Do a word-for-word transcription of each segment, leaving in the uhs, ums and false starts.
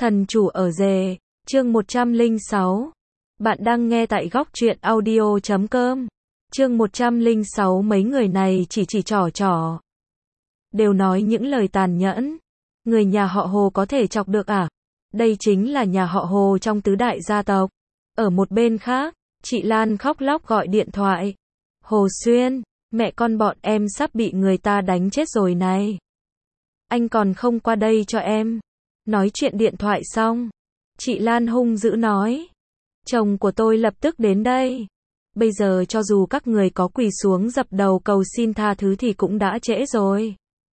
Thần chủ ở rể, chương một trăm lẻ sáu. Bạn đang nghe tại góc truyện audio chấm com. Chương một trăm lẻ sáu mấy người này chỉ chỉ trò trò. Đều nói những lời tàn nhẫn. Người nhà họ Hồ có thể chọc được à? Đây chính là nhà họ Hồ trong tứ đại gia tộc. Ở một bên khác, chị Lan khóc lóc gọi điện thoại. Hồ Xuyên, mẹ con bọn em sắp bị người ta đánh chết rồi này. Anh còn không qua đây cho em. Nói chuyện điện thoại xong, chị Lan hung dữ nói. Chồng của tôi lập tức đến đây. Bây giờ cho dù các người có quỳ xuống dập đầu cầu xin tha thứ thì cũng đã trễ rồi.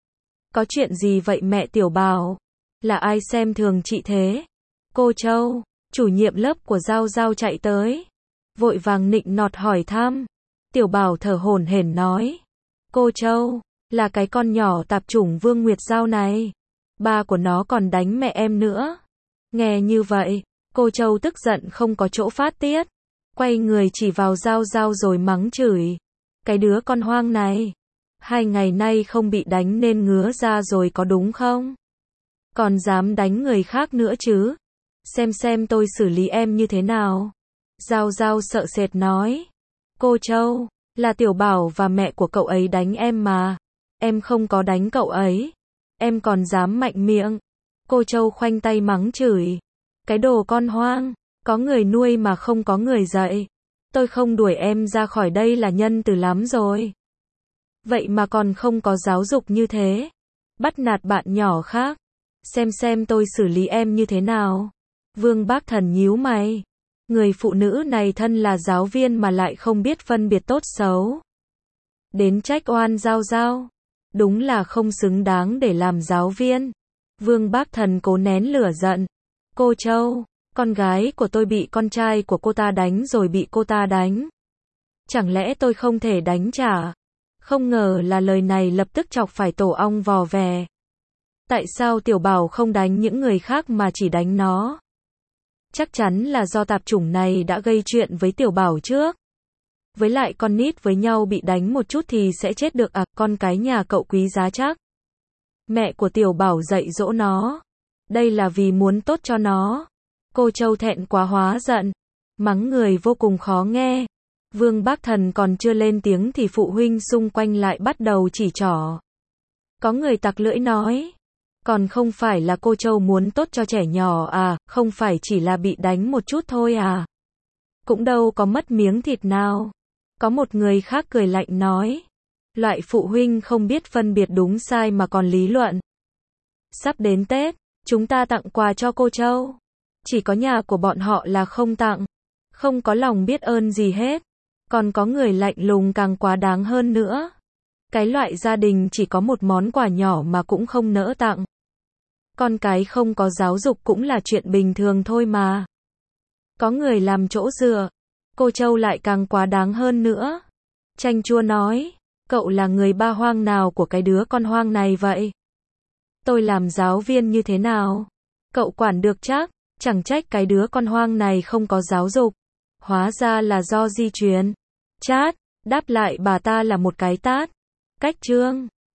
Có chuyện gì vậy mẹ Tiểu Bảo? Là ai xem thường chị thế? Cô Châu, chủ nhiệm lớp của Giao Giao chạy tới. Vội vàng nịnh nọt hỏi thăm. Tiểu Bảo thở hổn hển nói. Cô Châu, là cái con nhỏ tạp chủng Vương Nguyệt Giao này. Ba của nó còn đánh mẹ em nữa. Nghe như vậy, cô Châu tức giận không có chỗ phát tiết. Quay người chỉ vào Giao Giao rồi mắng chửi. Cái đứa con hoang này. Hai ngày nay không bị đánh nên ngứa ra rồi có đúng không? Còn dám đánh người khác nữa chứ? Xem xem tôi xử lý em như thế nào? Giao Giao sợ sệt nói. Cô Châu, là Tiểu Bảo và mẹ của cậu ấy đánh em mà. Em không có đánh cậu ấy. Em còn dám mạnh miệng. Cô Châu khoanh tay mắng chửi. Cái đồ con hoang, có người nuôi mà không có người dạy. Tôi không đuổi em ra khỏi đây là nhân từ lắm rồi. Vậy mà còn không có giáo dục như thế. Bắt nạt bạn nhỏ khác. Xem xem tôi xử lý em như thế nào. Vương Bác Thần nhíu mày. Người phụ nữ này thân là giáo viên mà lại không biết phân biệt tốt xấu. Đến trách oan Giao Giao. Đúng là không xứng đáng để làm giáo viên. Vương Bác Thần cố nén lửa giận. Cô Châu, con gái của tôi bị con trai của cô ta đánh rồi bị cô ta đánh. Chẳng lẽ tôi không thể đánh trả? Không ngờ là lời này lập tức chọc phải tổ ong vò vè. Tại sao Tiểu Bảo không đánh những người khác mà chỉ đánh nó? Chắc chắn là do tạp chủng này đã gây chuyện với Tiểu Bảo trước. Với lại con nít với nhau bị đánh một chút thì sẽ chết được à, con cái nhà cậu quý giá chắc. Mẹ của Tiểu Bảo dạy dỗ nó. Đây là vì muốn tốt cho nó. Cô Châu thẹn quá hóa giận. Mắng người vô cùng khó nghe. Vương Bác Thần còn chưa lên tiếng thì phụ huynh xung quanh lại bắt đầu chỉ trỏ. Có người tặc lưỡi nói. Còn không phải là cô Châu muốn tốt cho trẻ nhỏ à, không phải chỉ là bị đánh một chút thôi à. Cũng đâu có mất miếng thịt nào. Có một người khác cười lạnh nói. Loại phụ huynh không biết phân biệt đúng sai mà còn lý luận. Sắp đến Tết, chúng ta tặng quà cho cô Châu. Chỉ có nhà của bọn họ là không tặng. Không có lòng biết ơn gì hết. Còn có người lạnh lùng càng quá đáng hơn nữa. Cái loại gia đình chỉ có một món quà nhỏ mà cũng không nỡ tặng. Con cái không có giáo dục cũng là chuyện bình thường thôi mà. Có người làm chỗ dựa. Cô Châu lại càng quá đáng hơn nữa. Chanh chua nói. Cậu là người ba hoang nào của cái đứa con hoang này vậy? Tôi làm giáo viên như thế nào? Cậu quản được chắc. Chẳng trách cái đứa con hoang này không có giáo dục. Hóa ra là do di truyền. Chát, đáp lại bà ta là một cái tát. Cách chương.